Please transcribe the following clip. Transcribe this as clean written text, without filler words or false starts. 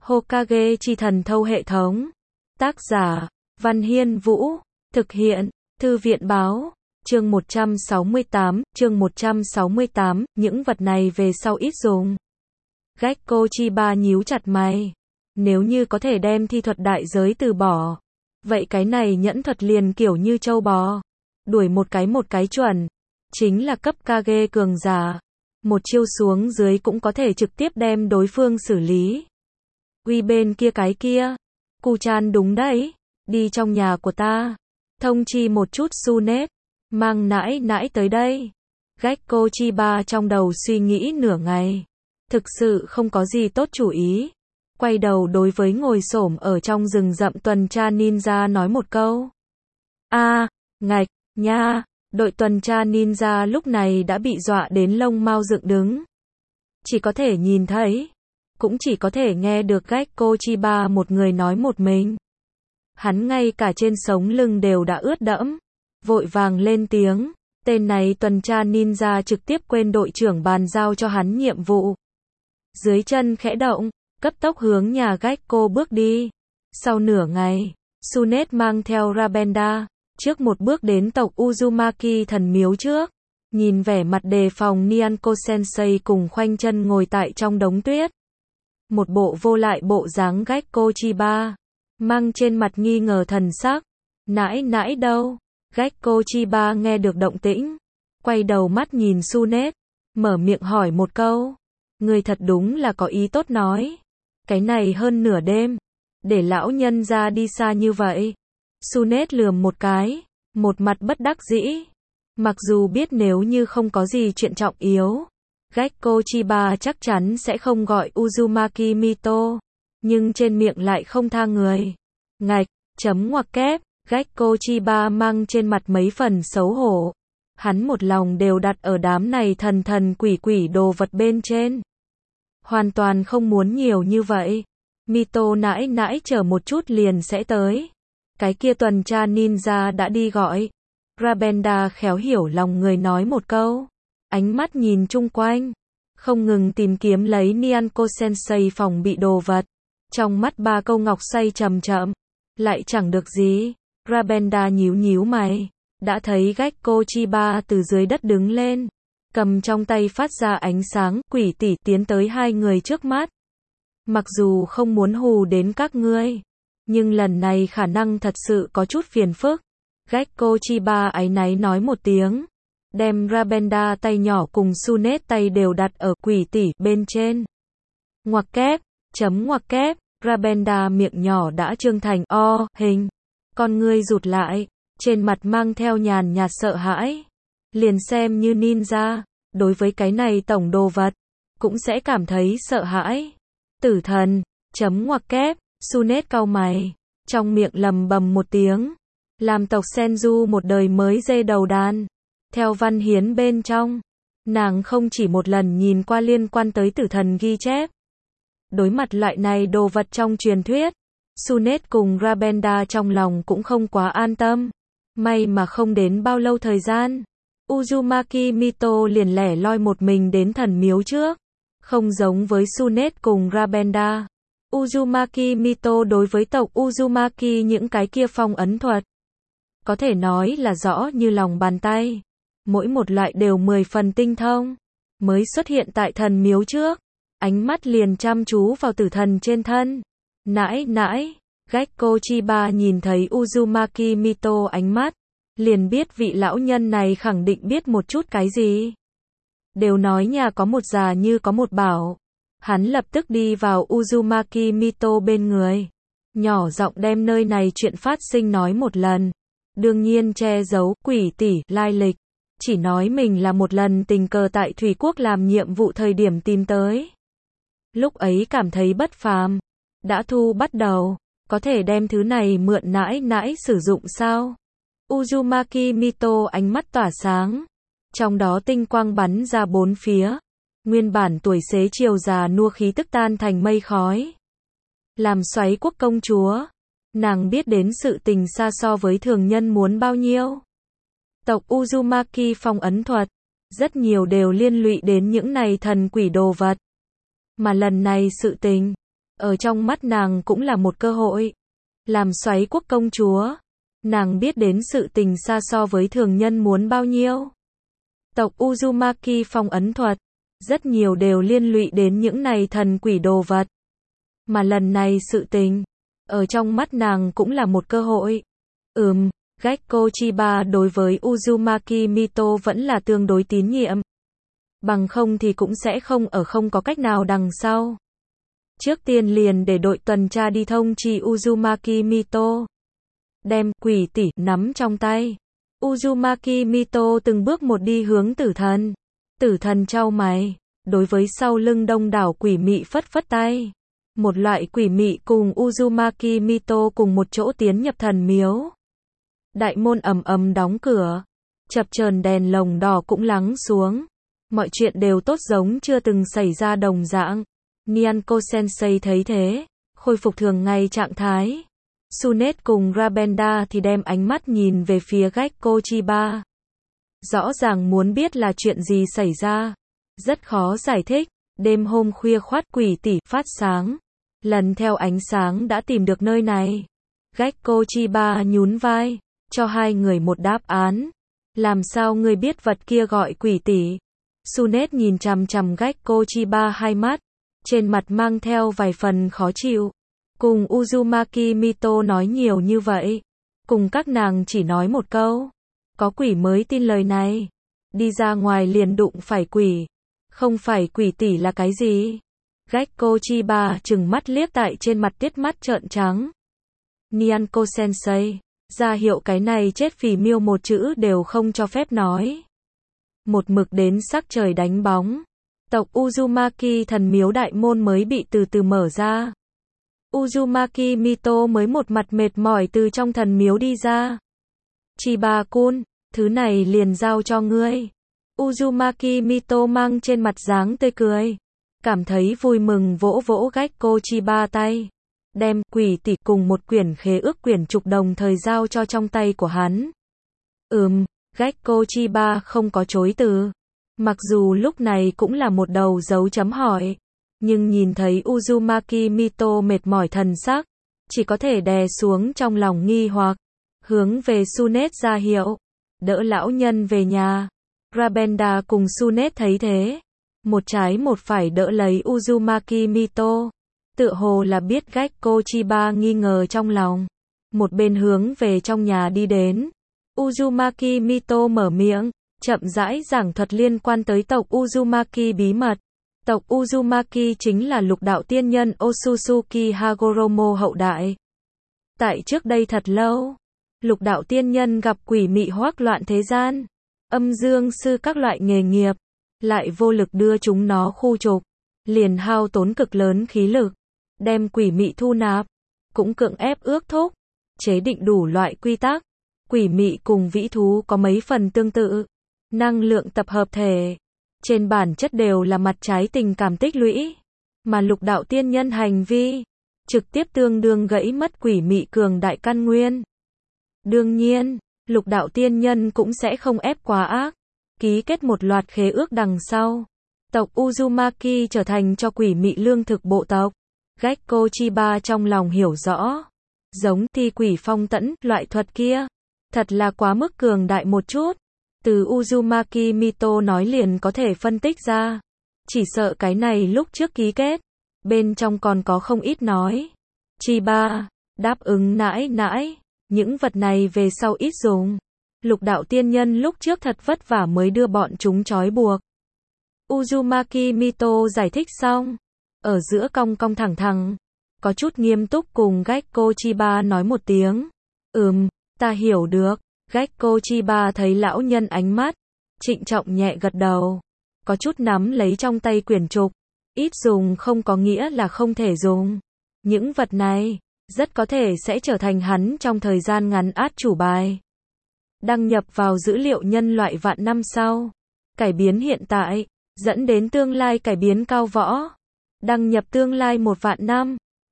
Hokage chi thần thâu hệ thống. Tác giả, Văn Hiên Vũ. Thực hiện, Thư viện báo. Chương 168, những vật này về sau ít dùng. Gekko Chiba nhíu chặt mày. Nếu như có thể đem thi thuật đại giới từ bỏ, vậy cái này nhẫn thuật liền kiểu như trâu bò. Đuổi một cái chuẩn. Chính là cấp Kage cường giả. Một chiêu xuống dưới cũng có thể trực tiếp đem đối phương xử lý. Uy bên kia cái kia. Cu-chan đúng đấy. Đi trong nhà của ta. Thông chi một chút Tsunade. Mang nãi nãi tới đây. Gekko Chiba trong đầu suy nghĩ nửa ngày. Thực sự không có gì tốt chủ ý. Quay đầu đối với ngồi xổm ở trong rừng rậm tuần tra ninja nói một câu. Ngạch, nha. Đội tuần tra ninja lúc này đã bị dọa đến lông mao dựng đứng. Chỉ có thể nhìn thấy, cũng chỉ có thể nghe được Gekko Chiba một người nói một mình. Hắn ngay cả trên sống lưng đều đã ướt đẫm. Vội vàng lên tiếng, tên này tuần tra ninja trực tiếp quên đội trưởng bàn giao cho hắn nhiệm vụ. Dưới chân khẽ động, cấp tốc hướng nhà Gekko bước đi. Sau nửa ngày, Tsunade mang theo Rabenda, trước một bước đến tộc Uzumaki thần miếu trước. Nhìn vẻ mặt đề phòng Nyanko Sensei cùng khoanh chân ngồi tại trong đống tuyết. Một bộ vô lại bộ dáng Gekko Chiba, mang trên mặt nghi ngờ thần sắc. Nãi nãi đâu? Gekko Chiba nghe được động tĩnh, quay đầu mắt nhìn Tsunade, mở miệng hỏi một câu. Người thật đúng là có ý tốt nói. Cái này hơn nửa đêm, để lão nhân ra đi xa như vậy. Tsunade lườm một cái, một mặt bất đắc dĩ. Mặc dù biết nếu như không có gì chuyện trọng yếu, Gekko Chiba chắc chắn sẽ không gọi Uzumaki Mito, nhưng trên miệng lại không tha người. Ngạch, chấm ngoặc kép, Gekko Chiba mang trên mặt mấy phần xấu hổ. Hắn một lòng đều đặt ở đám này thần quỷ đồ vật bên trên. Hoàn toàn không muốn nhiều như vậy. Mito nãi nãi chờ một chút liền sẽ tới. Cái kia tuần tra ninja đã đi gọi. Rabenda khéo hiểu lòng người nói một câu. Ánh mắt nhìn chung quanh, không ngừng tìm kiếm lấy Nyanko Sensei phòng bị đồ vật. Trong mắt ba câu ngọc say chậm chậm, lại chẳng được gì. Rabenda nhíu mày, đã thấy Gekko Chiba từ dưới đất đứng lên, cầm trong tay phát ra ánh sáng, quỷ tỷ tiến tới hai người trước mắt. Mặc dù không muốn hù đến các ngươi, nhưng lần này khả năng thật sự có chút phiền phức. Gekko Chiba áy náy nói một tiếng, đem Rabenda tay nhỏ cùng Tsunade tay đều đặt ở quỷ tỷ bên trên. Ngoặc kép, chấm ngoặc kép, Rabenda miệng nhỏ đã trương thành O hình, con ngươi rụt lại, trên mặt mang theo nhàn nhạt sợ hãi. Liền xem như ninja, đối với cái này tổng đồ vật, cũng sẽ cảm thấy sợ hãi. Tử thần, chấm ngoặc kép, Tsunade cau mày, trong miệng lầm bầm một tiếng. Làm tộc Senju một đời mới dê đầu đàn. Theo văn hiến bên trong, nàng không chỉ một lần nhìn qua liên quan tới tử thần ghi chép. Đối mặt loại này đồ vật trong truyền thuyết, Tsunade cùng Rabenda trong lòng cũng không quá an tâm. May mà không đến bao lâu thời gian, Uzumaki Mito liền lẻ loi một mình đến thần miếu trước. Không giống với Tsunade cùng Rabenda, Uzumaki Mito đối với tộc Uzumaki những cái kia phong ấn thuật, có thể nói là rõ như lòng bàn tay. Mỗi một loại đều 10 phần tinh thông. Mới xuất hiện tại thần miếu trước, ánh mắt liền chăm chú vào tử thần trên thân. Nãi nãi, Gekko Chiba nhìn thấy Uzumaki Mito ánh mắt, liền biết vị lão nhân này khẳng định biết một chút cái gì. Đều nói nhà có một già như có một bảo. Hắn lập tức đi vào Uzumaki Mito bên người, nhỏ giọng đem nơi này chuyện phát sinh nói một lần. Đương nhiên che giấu quỷ tỷ lai lịch, chỉ nói mình là một lần tình cờ tại Thủy Quốc làm nhiệm vụ thời điểm tìm tới. Lúc ấy cảm thấy bất phàm, đã thu bắt đầu, có thể đem thứ này mượn nãi nãi sử dụng sao? Uzumaki Mito ánh mắt tỏa sáng, trong đó tinh quang bắn ra bốn phía, nguyên bản tuổi xế chiều già nua khí tức tan thành mây khói. Làm xoáy quốc công chúa, nàng biết đến sự tình xa so với thường nhân muốn bao nhiêu. Tộc Uzumaki phong ấn thuật, rất nhiều đều liên lụy đến những này thần quỷ đồ vật. Mà lần này sự tình, ở trong mắt nàng cũng là một cơ hội. Làm xoáy quốc công chúa, nàng biết đến sự tình xa so với thường nhân muốn bao nhiêu. Tộc Uzumaki phong ấn thuật, rất nhiều đều liên lụy đến những này thần quỷ đồ vật. Mà lần này sự tình, ở trong mắt nàng cũng là một cơ hội. Gekko Chiba đối với Uzumaki Mito vẫn là tương đối tín nhiệm. Bằng không thì cũng sẽ không có cách nào đằng sau. Trước tiên liền để đội tuần tra đi thông chi Uzumaki Mito. Đem quỷ tỷ nắm trong tay. Uzumaki Mito từng bước một đi hướng tử thần. Tử thần chau mày, đối với sau lưng đông đảo quỷ mị phất phất tay. Một loại quỷ mị cùng Uzumaki Mito cùng một chỗ tiến nhập thần miếu. Đại môn ầm ầm đóng cửa. Chập chờn đèn lồng đỏ cũng lắng xuống. Mọi chuyện đều tốt giống chưa từng xảy ra đồng dạng. Nyanko Sensei thấy thế, khôi phục thường ngày trạng thái. Tsunade cùng Rabenda thì đem ánh mắt nhìn về phía Gekko Chiba. Rõ ràng muốn biết là chuyện gì xảy ra. Rất khó giải thích. Đêm hôm khuya khoát quỷ tỷ phát sáng. Lần theo ánh sáng đã tìm được nơi này. Gekko Chiba nhún vai, cho hai người một đáp án. Làm sao ngươi biết vật kia gọi quỷ tỷ? Tsunade nhìn chằm chằm Gekko Chiba hai mắt, trên mặt mang theo vài phần khó chịu. Cùng Uzumaki Mito nói nhiều như vậy, cùng các nàng chỉ nói một câu. Có quỷ mới tin lời này. Đi ra ngoài liền đụng phải quỷ. Không phải quỷ tỷ là cái gì? Gekko Chiba trừng mắt liếc tại trên mặt tiết mắt trợn trắng. Nyanko Sensei, ra hiệu cái này chết phì miêu một chữ đều không cho phép nói. Một mực đến sắc trời đánh bóng. Tộc Uzumaki thần miếu đại môn mới bị từ từ mở ra. Uzumaki Mito mới một mặt mệt mỏi từ trong thần miếu đi ra. Chiba-kun, thứ này liền giao cho ngươi. Uzumaki Mito mang trên mặt dáng tươi cười. Cảm thấy vui mừng vỗ vỗ Gekko Chiba tay. Đem quỷ tỷ cùng một quyển khế ước quyển trục đồng thời giao cho trong tay của hắn. Gekko Chiba không có chối từ. Mặc dù lúc này cũng là một đầu dấu chấm hỏi. Nhưng nhìn thấy Uzumaki Mito mệt mỏi thần sắc, chỉ có thể đè xuống trong lòng nghi hoặc. Hướng về Tsunade ra hiệu. Đỡ lão nhân về nhà. Rabenda cùng Tsunade thấy thế. Một trái một phải đỡ lấy Uzumaki Mito. Tựa hồ là biết Gekko Chiba nghi ngờ trong lòng. Một bên hướng về trong nhà đi đến. Uzumaki Mito mở miệng, chậm rãi giảng thuật liên quan tới tộc Uzumaki bí mật. Tộc Uzumaki chính là lục đạo tiên nhân Otsutsuki Hagoromo hậu đại. Tại trước đây thật lâu, lục đạo tiên nhân gặp quỷ mị hoắc loạn thế gian, âm dương sư các loại nghề nghiệp, lại vô lực đưa chúng nó khu trục, liền hao tốn cực lớn khí lực, đem quỷ mị thu nạp, cũng cưỡng ép ước thúc, chế định đủ loại quy tắc. Quỷ mị cùng vĩ thú có mấy phần tương tự, năng lượng tập hợp thể, trên bản chất đều là mặt trái tình cảm tích lũy, mà lục đạo tiên nhân hành vi, trực tiếp tương đương gãy mất quỷ mị cường đại căn nguyên. Đương nhiên, lục đạo tiên nhân cũng sẽ không ép quá ác, ký kết một loạt khế ước đằng sau. Tộc Uzumaki trở thành cho quỷ mị lương thực bộ tộc. Gekko Chiba trong lòng hiểu rõ, giống thi quỷ phong tẫn, loại thuật kia, thật là quá mức cường đại một chút. Từ Uzumaki Mito nói liền có thể phân tích ra. Chỉ sợ cái này lúc trước ký kết, bên trong còn có không ít nói. Chiba, đáp ứng nãi nãi, những vật này về sau ít dùng. Lục đạo tiên nhân lúc trước thật vất vả mới đưa bọn chúng trói buộc. Uzumaki Mito giải thích xong, ở giữa cong cong thẳng thẳng, có chút nghiêm túc cùng Gekko Chiba nói một tiếng. Ta hiểu được. Gekko Chiba thấy lão nhân ánh mắt, trịnh trọng nhẹ gật đầu, có chút nắm lấy trong tay quyển trục. Ít dùng không có nghĩa là không thể dùng. Những vật này, rất có thể sẽ trở thành hắn trong thời gian ngắn át chủ bài. Đăng nhập vào dữ liệu nhân loại vạn năm sau. Cải biến hiện tại, dẫn đến tương lai cải biến cao võ. Đăng nhập tương lai 1 vạn năm.